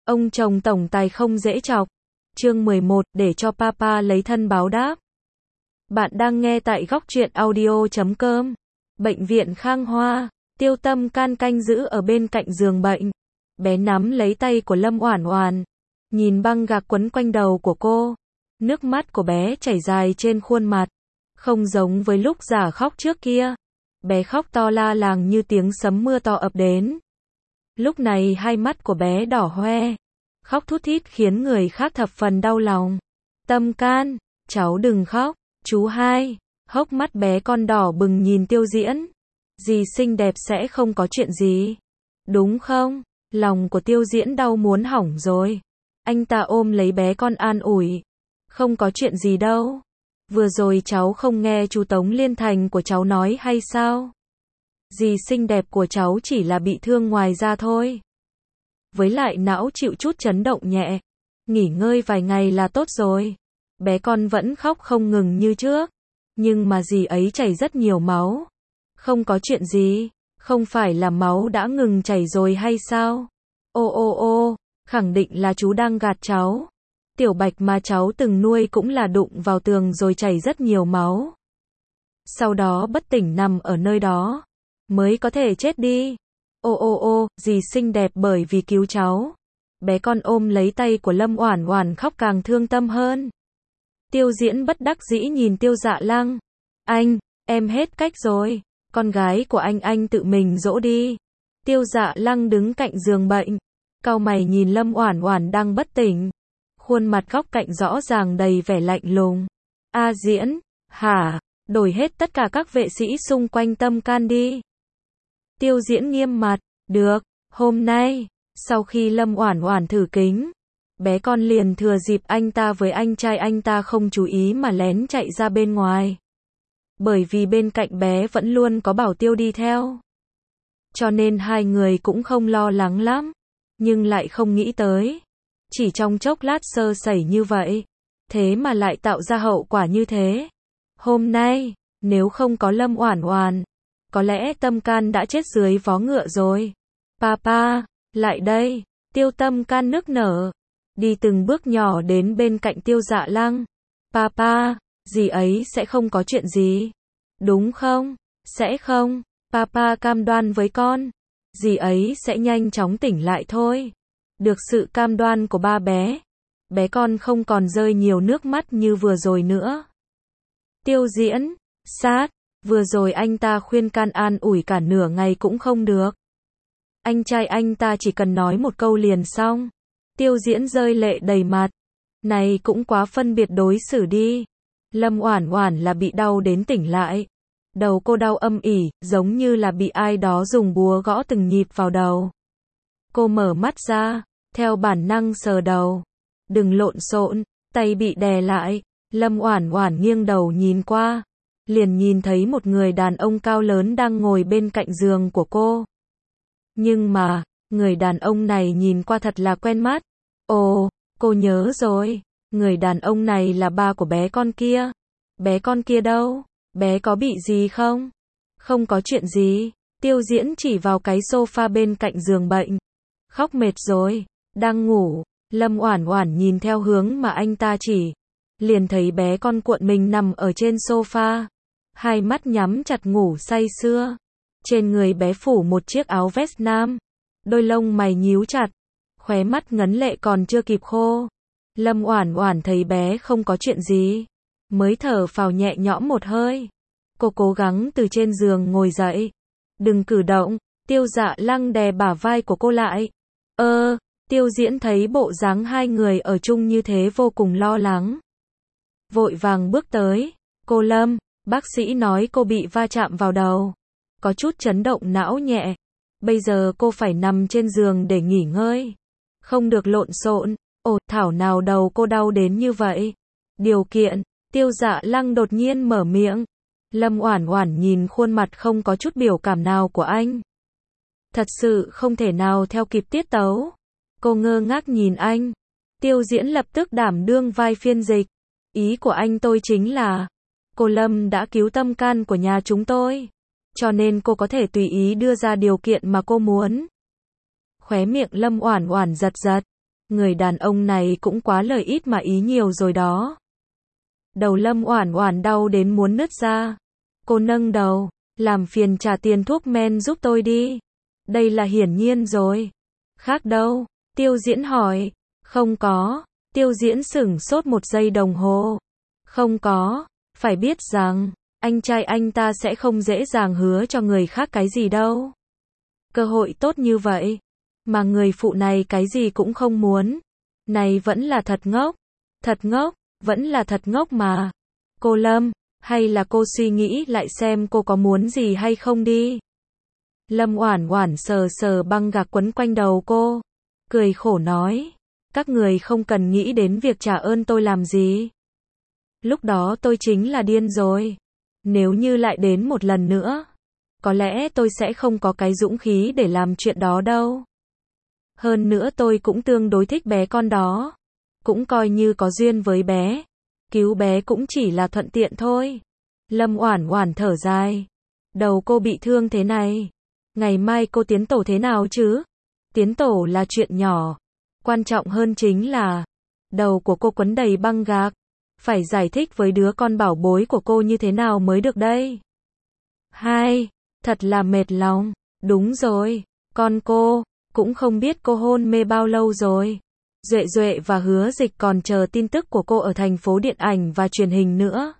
Ông chồng tổng tài không dễ chọc. Chương 11, để cho papa lấy thân báo đáp. Bạn đang nghe tại góc truyện audio.com. Bệnh viện Khang Hoa, Tiêu Tâm Can canh giữ ở bên cạnh giường bệnh. Bé nắm lấy tay của Lâm Oản Oản, nhìn băng gạc quấn quanh đầu của cô. Nước mắt của bé chảy dài trên khuôn mặt. Không giống với lúc giả khóc trước kia. Bé khóc to la làng như tiếng sấm mưa to ập đến. Lúc này hai mắt của bé đỏ hoe. Khóc thút thít khiến người khác thập phần đau lòng. Tâm Can, cháu đừng khóc. Chú hai, hốc mắt bé con đỏ bừng nhìn Tiêu Diễn. Dì xinh đẹp sẽ không có chuyện gì. Đúng không? Lòng của Tiêu Diễn đau muốn hỏng rồi. Anh ta ôm lấy bé con an ủi. Không có chuyện gì đâu. Vừa rồi cháu không nghe chú Tống Liên Thành của cháu nói hay sao? Dì xinh đẹp của cháu chỉ là bị thương ngoài da thôi. Với lại não chịu chút chấn động nhẹ. Nghỉ ngơi vài ngày là tốt rồi. Bé con vẫn khóc không ngừng như trước. Nhưng mà dì ấy chảy rất nhiều máu. Không có chuyện gì. Không phải là máu đã ngừng chảy rồi hay sao? Ô, khẳng định là chú đang gạt cháu. Tiểu Bạch mà cháu từng nuôi cũng là đụng vào tường rồi chảy rất nhiều máu. Sau đó bất tỉnh nằm ở nơi đó. Mới có thể chết đi. Ô, dì xinh đẹp bởi vì cứu cháu. Bé con ôm lấy tay của Lâm Oản Oản khóc càng thương tâm hơn. Tiêu Diễn bất đắc dĩ nhìn Tiêu Dạ Lăng. Anh, em hết cách rồi. Con gái của anh tự mình dỗ đi. Tiêu Dạ Lăng đứng cạnh giường bệnh. Cau mày nhìn Lâm Oản Oản đang bất tỉnh. Khuôn mặt góc cạnh rõ ràng đầy vẻ lạnh lùng. A Diễn, hả? Đổi hết tất cả các vệ sĩ xung quanh Tâm Can đi. Tiêu Diễn nghiêm mặt. Được, hôm nay, sau khi Lâm Oản Oản thử kính, bé con liền thừa dịp anh ta với anh trai anh ta không chú ý mà lén chạy ra bên ngoài. Bởi vì bên cạnh bé vẫn luôn có Bảo Tiêu đi theo. Cho nên hai người cũng không lo lắng lắm. Nhưng lại không nghĩ tới. Chỉ trong chốc lát sơ sẩy như vậy. Thế mà lại tạo ra hậu quả như thế. Hôm nay, nếu không có Lâm Oản Oản, có lẽ Tâm Can đã chết dưới vó ngựa rồi. Papa, lại đây. Tiêu Tâm Can nức nở. Đi từng bước nhỏ đến bên cạnh Tiêu Dạ Lăng. Papa, dì ấy sẽ không có chuyện gì. Đúng không? Sẽ không. Papa cam đoan với con. Dì ấy sẽ nhanh chóng tỉnh lại thôi. Được sự cam đoan của ba bé. Bé con không còn rơi nhiều nước mắt như vừa rồi nữa. Tiêu Diễn, sát. Vừa rồi anh ta khuyên can an ủi cả nửa ngày cũng không được. Anh trai anh ta chỉ cần nói một câu liền xong. Tiêu Diễn rơi lệ đầy mặt. Này cũng quá phân biệt đối xử đi. Lâm Oản Oản là bị đau đến tỉnh lại. Đầu cô đau âm ỉ, giống như là bị ai đó dùng búa gõ từng nhịp vào đầu. Cô mở mắt ra, theo bản năng sờ đầu. Đừng lộn xộn, tay bị đè lại. Lâm Oản Oản nghiêng đầu nhìn qua. Liền nhìn thấy một người đàn ông cao lớn đang ngồi bên cạnh giường của cô. Nhưng mà, người đàn ông này nhìn qua thật là quen mắt. Ồ, cô nhớ rồi. Người đàn ông này là ba của bé con kia. Bé con kia đâu? Bé có bị gì không? Không có chuyện gì. Tiêu Diễn chỉ vào cái sofa bên cạnh giường bệnh. Khóc mệt rồi. Đang ngủ. Lâm Oản Oản nhìn theo hướng mà anh ta chỉ. Liền thấy bé con cuộn mình nằm ở trên sofa. Hai mắt nhắm chặt ngủ say sưa. Trên người bé phủ một chiếc áo vest nam. Đôi lông mày nhíu chặt. Khóe mắt ngấn lệ còn chưa kịp khô. Lâm Oản Oản thấy bé không có chuyện gì. Mới thở phào nhẹ nhõm một hơi. Cô cố gắng từ trên giường ngồi dậy. Đừng cử động. Tiêu Dạ Lăng đè bả vai của cô lại. Tiêu Diễn thấy bộ dáng hai người ở chung như thế vô cùng lo lắng. Vội vàng bước tới. Cô Lâm, bác sĩ nói cô bị va chạm vào đầu. Có chút chấn động não nhẹ. Bây giờ cô phải nằm trên giường để nghỉ ngơi. Không được lộn xộn. Ồ, thảo nào đầu cô đau đến như vậy. Điều kiện, Tiêu Dạ Lăng đột nhiên mở miệng. Lâm Oản Oản nhìn khuôn mặt không có chút biểu cảm nào của anh. Thật sự không thể nào theo kịp tiết tấu. Cô ngơ ngác nhìn anh. Tiêu Diễn lập tức đảm đương vai phiên dịch. Ý của anh tôi chính là, cô Lâm đã cứu Tâm Can của nhà chúng tôi. Cho nên cô có thể tùy ý đưa ra điều kiện mà cô muốn. Khóe miệng Lâm Oản Oản giật giật. Người đàn ông này cũng quá lời ít mà ý nhiều rồi đó. Đầu Lâm Oản Oản đau đến muốn nứt ra. Cô nâng đầu, làm phiền trả tiền thuốc men giúp tôi đi. Đây là hiển nhiên rồi. Khác đâu? Tiêu Diễn hỏi. Không có. Tiêu Diễn sửng sốt một giây đồng hồ. Không có. Phải biết rằng, anh trai anh ta sẽ không dễ dàng hứa cho người khác cái gì đâu. Cơ hội tốt như vậy, mà người phụ này cái gì cũng không muốn. Này vẫn là thật ngốc. Thật ngốc, vẫn là thật ngốc mà. Cô Lâm, hay là cô suy nghĩ lại xem cô có muốn gì hay không đi. Lâm Oản Oản sờ sờ băng gạc quấn quanh đầu cô, cười khổ nói, các người không cần nghĩ đến việc trả ơn tôi làm gì. Lúc đó tôi chính là điên rồi. Nếu như lại đến một lần nữa, có lẽ tôi sẽ không có cái dũng khí để làm chuyện đó đâu. Hơn nữa tôi cũng tương đối thích bé con đó. Cũng coi như có duyên với bé. Cứu bé cũng chỉ là thuận tiện thôi. Lâm Oản Oản thở dài. Đầu cô bị thương thế này. Ngày mai cô tiến tổ thế nào chứ? Tiến tổ là chuyện nhỏ. Quan trọng hơn chính là đầu của cô quấn đầy băng gạc. Phải giải thích với đứa con bảo bối của cô như thế nào mới được đây. Hai, thật là mệt lòng. Đúng rồi, con cô, cũng không biết cô hôn mê bao lâu rồi. Duệ Duệ và Hứa Dịch còn chờ tin tức của cô ở thành phố điện ảnh và truyền hình nữa.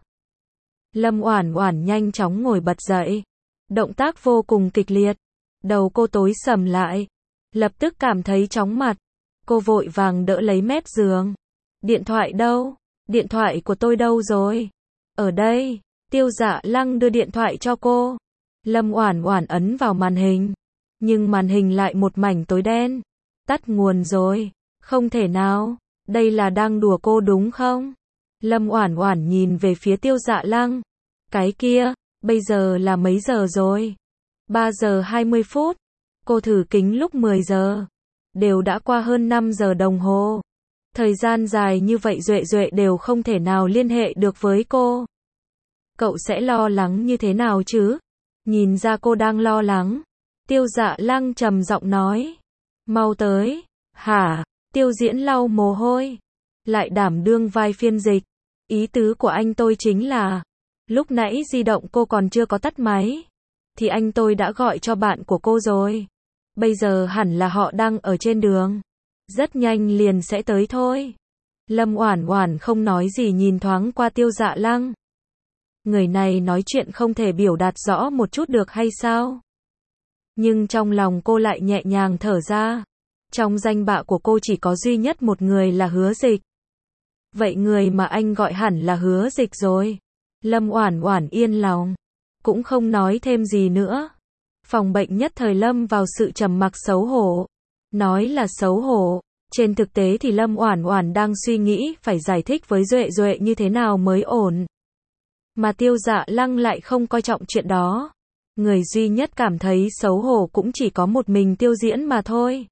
Lâm Oản Oản nhanh chóng ngồi bật dậy. Động tác vô cùng kịch liệt. Đầu cô tối sầm lại. Lập tức cảm thấy chóng mặt. Cô vội vàng đỡ lấy mép giường. Điện thoại đâu? Điện thoại của tôi đâu rồi? Ở đây. Tiêu Dạ Lăng đưa điện thoại cho cô. Lâm Oản Oản ấn vào màn hình. Nhưng màn hình lại một mảnh tối đen. Tắt nguồn rồi. Không thể nào. Đây là đang đùa cô đúng không? Lâm Oản Oản nhìn về phía Tiêu Dạ Lăng. Cái kia, bây giờ là mấy giờ rồi? 3 giờ 20 phút. Cô thử kính lúc 10 giờ. Đều đã qua hơn 5 giờ đồng hồ. Thời gian dài như vậy Duệ Duệ đều không thể nào liên hệ được với cô. Cậu sẽ lo lắng như thế nào chứ? Nhìn ra cô đang lo lắng. Tiêu Dạ Lăng trầm giọng nói. Mau tới. Hả? Tiêu Diễn lau mồ hôi. Lại đảm đương vai phiên dịch. Ý tứ của anh tôi chính là, lúc nãy di động cô còn chưa có tắt máy, thì anh tôi đã gọi cho bạn của cô rồi. Bây giờ hẳn là họ đang ở trên đường. Rất nhanh liền sẽ tới thôi. Lâm Oản Oản không nói gì nhìn thoáng qua Tiêu Dạ Lăng. Người này nói chuyện không thể biểu đạt rõ một chút được hay sao? Nhưng trong lòng cô lại nhẹ nhàng thở ra. Trong danh bạ của cô chỉ có duy nhất một người là Hứa Dịch. Vậy người mà anh gọi hẳn là Hứa Dịch rồi. Lâm Oản Oản yên lòng, cũng không nói thêm gì nữa. Phòng bệnh nhất thời lâm vào sự trầm mặc xấu hổ. Nói là xấu hổ, trên thực tế thì Lâm Oản Oản đang suy nghĩ phải giải thích với Duệ Duệ như thế nào mới ổn. Mà Tiêu Dạ Lăng lại không coi trọng chuyện đó. Người duy nhất cảm thấy xấu hổ cũng chỉ có một mình Tiêu Diễn mà thôi.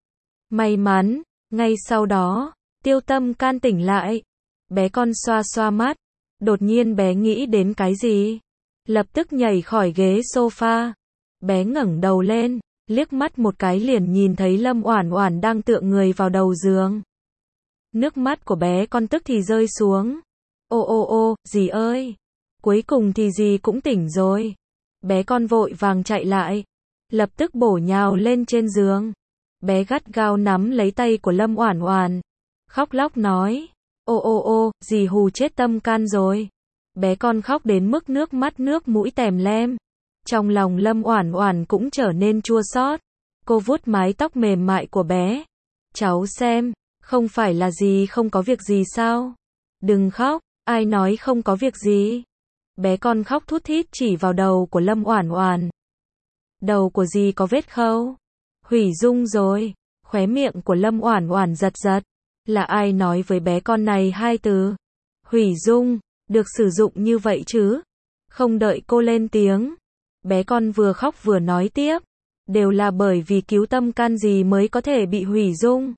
May mắn, ngay sau đó, Tiêu Tâm Can tỉnh lại. Bé con xoa xoa mắt. Đột nhiên bé nghĩ đến cái gì? Lập tức nhảy khỏi ghế sofa. Bé ngẩng đầu lên, liếc mắt một cái liền nhìn thấy Lâm Oản Oản đang tựa người vào đầu giường. Nước mắt của bé con tức thì rơi xuống. Ô ô ô, dì ơi! Cuối cùng thì dì cũng tỉnh rồi. Bé con vội vàng chạy lại. Lập tức bổ nhào lên trên giường. Bé gắt gao nắm lấy tay của Lâm Oản Oản. Khóc lóc nói. Ô ô ô, dì hù chết Tâm Can rồi. Bé con khóc đến mức nước mắt nước mũi tèm lem. Trong lòng Lâm Oản Oản cũng trở nên chua xót. Cô vuốt mái tóc mềm mại của bé. Cháu xem, không phải là dì không có việc gì sao? Đừng khóc, ai nói không có việc gì? Bé con khóc thút thít chỉ vào đầu của Lâm Oản Oản. Đầu của dì có vết khâu. Hủy dung rồi. Khóe miệng của Lâm Oản Oản giật giật. Là ai nói với bé con này hai từ? Hủy dung, được sử dụng như vậy chứ? Không đợi cô lên tiếng. Bé con vừa khóc vừa nói tiếp. Đều là bởi vì cứu Tâm Can dì mới có thể bị hủy dung.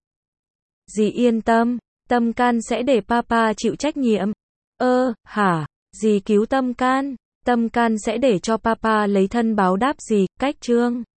Dì yên tâm, Tâm Can sẽ để papa chịu trách nhiệm. Hả? Dì cứu Tâm Can sẽ để cho papa lấy thân báo đáp dì, cách trương.